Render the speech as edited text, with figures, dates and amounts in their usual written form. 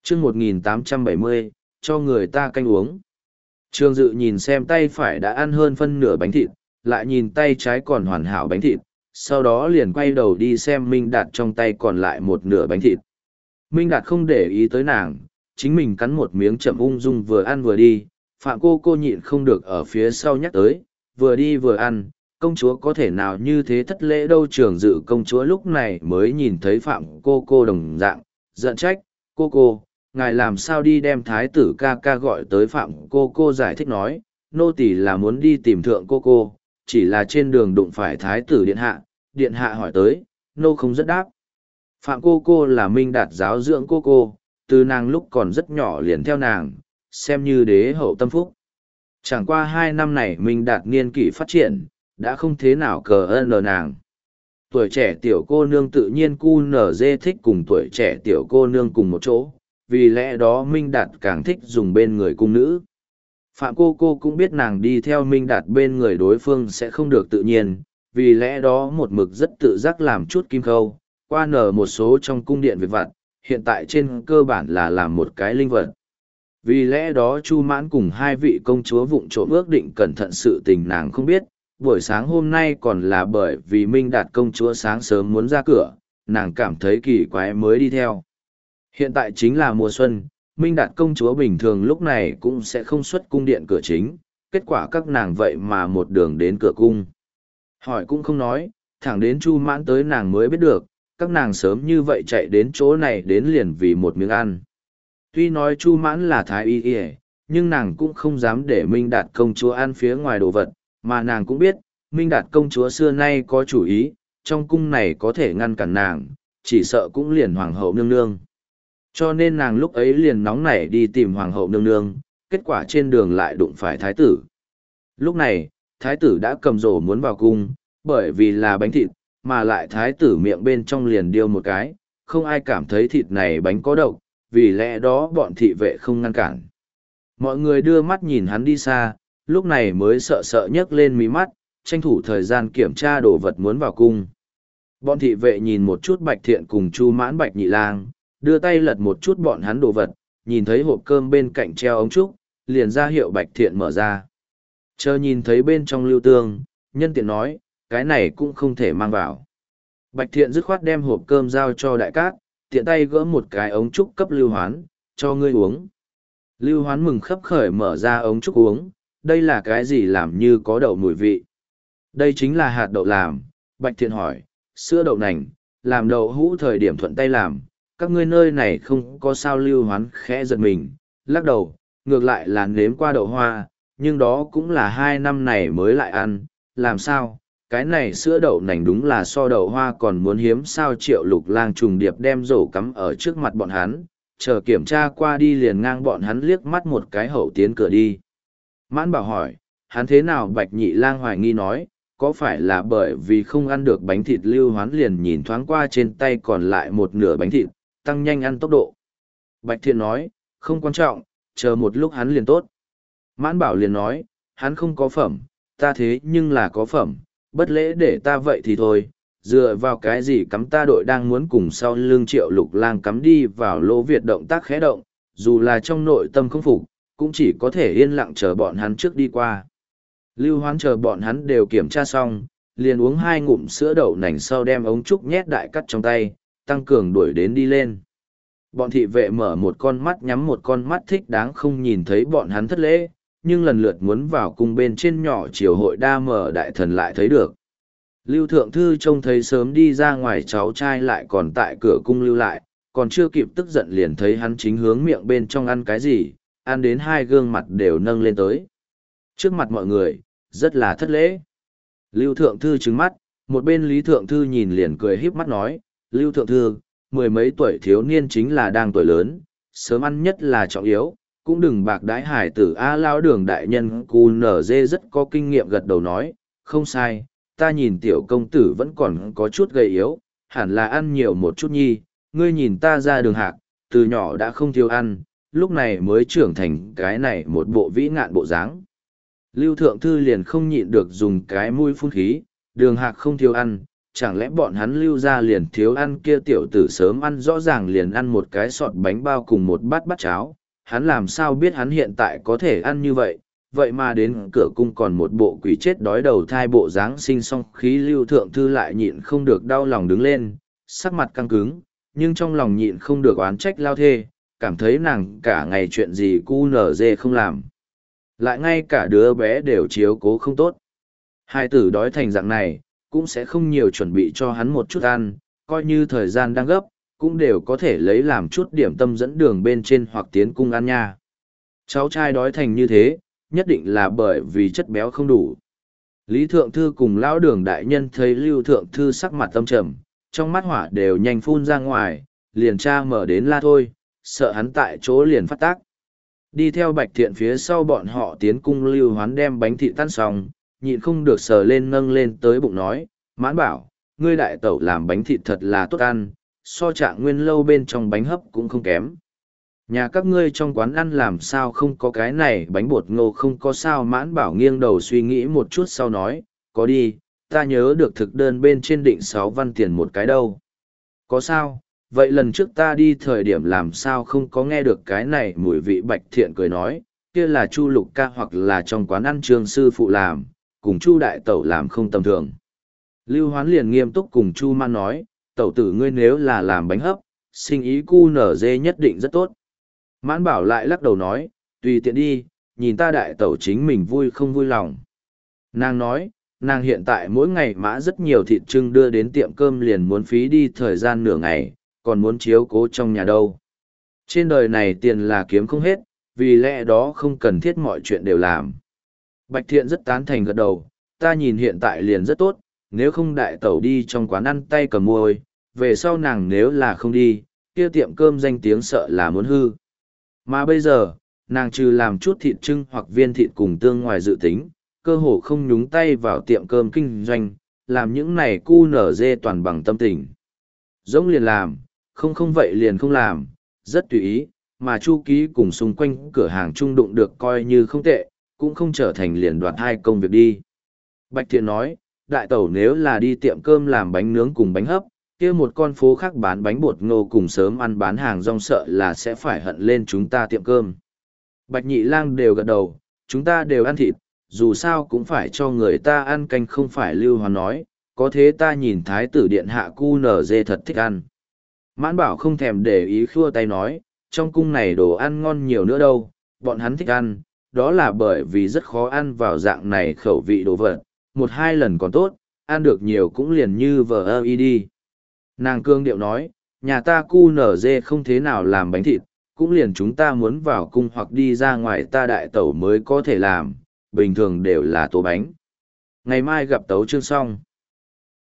chương 1870, cho người ta canh uống. Trương Dự nhìn xem tay phải đã ăn hơn phân nửa bánh thịt, lại nhìn tay trái còn hoàn hảo bánh thịt, sau đó liền quay đầu đi xem Minh Đạt trong tay còn lại một nửa bánh thịt. Minh Đạt không để ý tới nàng, chính mình cắn một miếng chậm ung dung vừa ăn vừa đi, Phạm cô nhịn không được ở phía sau nhắc tới, vừa đi vừa ăn, công chúa có thể nào như thế thất lễ đâu. Trường Dự công chúa lúc này mới nhìn thấy Phạm cô đồng dạng, giận trách, cô, ngài làm sao đi đem thái tử ca ca gọi tới. Phạm cô giải thích nói, nô tỳ là muốn đi tìm thượng cô, chỉ là trên đường đụng phải thái tử điện hạ hỏi tới, nô không rất đáp. Phạm cô là Minh Đạt giáo dưỡng cô, từ nàng lúc còn rất nhỏ liền theo nàng, xem như đế hậu tâm phúc. Chẳng qua 2 năm này Minh Đạt niên kỷ phát triển, đã không thế nào cờ ơn nàng. Tuổi trẻ tiểu cô nương tự nhiên QNZ thích cùng tuổi trẻ tiểu cô nương cùng một chỗ, vì lẽ đó Minh Đạt càng thích dùng bên người cung nữ. Phạm cô cũng biết nàng đi theo Minh Đạt bên người đối phương sẽ không được tự nhiên, vì lẽ đó một mực rất tự giác làm chút kim khâu, qua nở một số trong cung điện việc vặt, hiện tại trên cơ bản là làm một cái linh vật. Vì lẽ đó Chu Mãn cùng 2 vị công chúa vụng trộm ước định cẩn thận sự tình nàng không biết, buổi sáng hôm nay còn là bởi vì Minh Đạt công chúa sáng sớm muốn ra cửa, nàng cảm thấy kỳ quái mới đi theo. Hiện tại chính là mùa xuân, Minh Đạt công chúa bình thường lúc này cũng sẽ không xuất cung điện cửa chính, kết quả các nàng vậy mà một đường đến cửa cung. Hỏi cũng không nói, thẳng đến Chu Mãn tới nàng mới biết được, các nàng sớm như vậy chạy đến chỗ này đến liền vì một miếng ăn. Tuy nói Chu Mãn là thái y, nhưng nàng cũng không dám để Minh Đạt công chúa ăn phía ngoài đồ vật, mà nàng cũng biết, Minh Đạt công chúa xưa nay có chủ ý, trong cung này có thể ngăn cản nàng, chỉ sợ cũng liền hoàng hậu nương nương. Cho nên nàng lúc ấy liền nóng nảy đi tìm hoàng hậu nương nương, kết quả trên đường lại đụng phải thái tử. Lúc này, thái tử đã cầm rổ muốn vào cung, bởi vì là bánh thịt, mà lại thái tử miệng bên trong liền điêu một cái, không ai cảm thấy thịt này bánh có độc, vì lẽ đó bọn thị vệ không ngăn cản. Mọi người đưa mắt nhìn hắn đi xa, lúc này mới sợ nhấc lên mí mắt, tranh thủ thời gian kiểm tra đồ vật muốn vào cung. Bọn thị vệ nhìn một chút Bạch Thiện cùng Chu Mãn Bạch Nhị Lang, đưa tay lật một chút bọn hắn đồ vật, nhìn thấy hộp cơm bên cạnh treo ống trúc, liền ra hiệu Bạch Thiện mở ra. Chờ nhìn thấy bên trong lưu tương, nhân tiện nói, cái này cũng không thể mang vào. Bạch Thiện dứt khoát đem hộp cơm giao cho Đại Cát, tiện tay gỡ một cái ống trúc cấp Lưu Hoán, cho ngươi uống. Lưu Hoán mừng khấp khởi mở ra ống trúc uống, đây là cái gì làm như có đậu mùi vị. Đây chính là hạt đậu làm. Bạch Thiện hỏi, sữa đậu nành, làm đậu hũ thời điểm thuận tay làm, các ngươi nơi này không có sao. Lưu Hoán khẽ giật mình, lắc đầu, ngược lại là nếm qua đậu hoa, nhưng đó cũng là 2 năm này mới lại ăn, làm sao, cái này sữa đậu nành đúng là so đậu hoa còn muốn hiếm sao. Triệu Lục Lang trùng điệp đem rổ cắm ở trước mặt bọn hắn, chờ kiểm tra qua đi liền ngang bọn hắn liếc mắt một cái hậu tiến cửa đi. Mãn Bảo hỏi, hắn thế nào? Bạch Nhị Lang hoài nghi nói, có phải là bởi vì không ăn được bánh thịt? Lưu Hoán liền nhìn thoáng qua trên tay còn lại một nửa bánh thịt, tăng nhanh ăn tốc độ. Bạch Thiện nói, không quan trọng, chờ một lúc hắn liền tốt. Mãn Bảo liền nói, hắn không có phẩm, ta thế nhưng là có phẩm, bất lễ để ta vậy thì thôi, dựa vào cái gì cắm ta? Đội đang muốn cùng sau lưng Triệu Lục Lang cắm đi vào lỗ Việt động tác khẽ động, dù là trong nội tâm không phục, cũng chỉ có thể yên lặng chờ bọn hắn trước đi qua. Lưu Hoán chờ bọn hắn đều kiểm tra xong, liền uống 2 ngụm sữa đậu nành sau đem ống trúc nhét Đại Cắt trong tay, tăng cường đuổi đến đi lên. Bọn thị vệ mở một con mắt nhắm một con mắt, thích đáng không nhìn thấy bọn hắn thất lễ, nhưng lần lượt muốn vào cung bên trên nhỏ triều hội đa mở đại thần lại thấy được. Lưu Thượng Thư trông thấy sớm đi ra ngoài cháu trai lại còn tại cửa cung lưu lại, còn chưa kịp tức giận liền thấy hắn chính hướng miệng bên trong ăn cái gì, ăn đến 2 gương mặt đều nâng lên tới. Trước mặt mọi người, rất là thất lễ. Lưu Thượng Thư trừng mắt, một bên Lý Thượng Thư nhìn liền cười híp mắt nói, Lưu Thượng Thư, 10 mấy tuổi thiếu niên chính là đang tuổi lớn, sớm ăn nhất là trọng yếu, cũng đừng bạc đái hải tử. A Lao Đường đại nhân QNZ rất có kinh nghiệm gật đầu nói, không sai, ta nhìn tiểu công tử vẫn còn có chút gầy yếu, hẳn là ăn nhiều một chút nhi, ngươi nhìn ta ra Đường Hạc, từ nhỏ đã không thiếu ăn, lúc này mới trưởng thành cái này một bộ vĩ ngạn bộ dáng. Lưu Thượng Thư liền không nhịn được dùng cái mũi phun khí, Đường Hạc không thiếu ăn, chẳng lẽ bọn hắn lưu ra liền thiếu ăn kia tiểu tử sớm ăn rõ ràng liền ăn một cái sọt bánh bao cùng một bát bát cháo, hắn làm sao biết hắn hiện tại có thể ăn như vậy, vậy mà đến cửa cung còn một bộ quỷ chết đói đầu thai bộ dáng sinh song khí Lưu Thượng Thư lại nhịn không được đau lòng đứng lên, sắc mặt căng cứng, nhưng trong lòng nhịn không được oán trách Lao Thê, cảm thấy nàng cả ngày chuyện gì cu nở dê không làm. Lại ngay cả đứa bé đều chiếu cố không tốt. Hai tử đói thành dạng này, cũng sẽ không nhiều chuẩn bị cho hắn một chút ăn, coi như thời gian đang gấp, cũng đều có thể lấy làm chút điểm tâm dẫn đường bên trên hoặc tiến cung ăn nha. Cháu trai đói thành như thế, nhất định là bởi vì chất béo không đủ. Lý Thượng Thư cùng Lão Đường Đại Nhân thấy Lưu Thượng Thư sắc mặt tâm trầm, trong mắt hỏa đều nhanh phun ra ngoài, liền tra mở đến la thôi, sợ hắn tại chỗ liền phát tác. Đi theo Bạch Thiện phía sau bọn họ tiến cung Lưu Hoán đem bánh thịt tan xong, nhịn không được sờ lên nâng lên tới bụng nói, Mãn Bảo, ngươi đại tẩu làm bánh thịt thật là tốt ăn, so Trạng Nguyên lâu bên trong bánh hấp cũng không kém. Nhà các ngươi trong quán ăn làm sao không có cái này bánh bột ngô không có sao. Mãn Bảo nghiêng đầu suy nghĩ một chút sau nói, có đi, ta nhớ được thực đơn bên trên định 6 văn tiền một cái đâu. Có sao, vậy lần trước ta đi thời điểm làm sao không có nghe được cái này. Mùi vị Bạch Thiện cười nói, kia là Chu Lục ca hoặc là trong quán ăn Trương sư phụ làm, cùng Chu đại tẩu làm không tầm thường. Lưu Hoán liền nghiêm túc cùng Chu Man nói, tẩu tử ngươi nếu là làm bánh hấp, sinh ý cu nở dê nhất định rất tốt. Mãn Bảo lại lắc đầu nói, tùy tiện đi, nhìn ta đại tẩu chính mình vui không vui lòng. Nàng nói, nàng hiện tại mỗi ngày mã rất nhiều thịt trưng đưa đến tiệm cơm liền muốn phí đi thời gian nửa ngày, còn muốn chiếu cố trong nhà đâu. Trên đời này tiền là kiếm không hết, vì lẽ đó không cần thiết mọi chuyện đều làm. Bạch Thiện rất tán thành gật đầu, ta nhìn hiện tại liền rất tốt, nếu không đại tẩu đi trong quán ăn tay cầm môi, về sau nàng nếu là không đi, kia tiệm cơm danh tiếng sợ là muốn hư. Mà bây giờ, nàng trừ làm chút thịt trưng hoặc viên thịt cùng tương ngoài dự tính, cơ hồ không nhúng tay vào tiệm cơm kinh doanh, làm những này cu nở dê toàn bằng tâm tình. Giống liền làm, không vậy liền không làm, rất tùy ý, mà Chu Ký cùng xung quanh cửa hàng trung đụng được coi như không tệ, cũng không trở thành liền đoạt hai công việc đi. Bạch Thiện nói, đại tẩu nếu là đi tiệm cơm làm bánh nướng cùng bánh hấp, kia một con phố khác bán bánh bột ngô cùng sớm ăn bán hàng rong sợ là sẽ phải hận lên chúng ta tiệm cơm. Bạch Nhị Lang đều gật đầu, chúng ta đều ăn thịt, dù sao cũng phải cho người ta ăn canh không phải. Lưu Hoán nói, có thế ta nhìn thái tử điện hạ cu nở dê thật thích ăn. Mãn Bảo không thèm để ý khua tay nói, trong cung này đồ ăn ngon nhiều nữa đâu, bọn hắn thích ăn, đó là bởi vì rất khó ăn vào dạng này khẩu vị đồ vật, một hai lần còn tốt, ăn được nhiều cũng liền như vờ ơ y đi. Nàng cương điệu nói, nhà ta cu nở dê không thế nào làm bánh thịt, cũng liền chúng ta muốn vào cung hoặc đi ra ngoài ta đại tẩu mới có thể làm, bình thường đều là tô bánh. Ngày mai gặp tấu chương xong.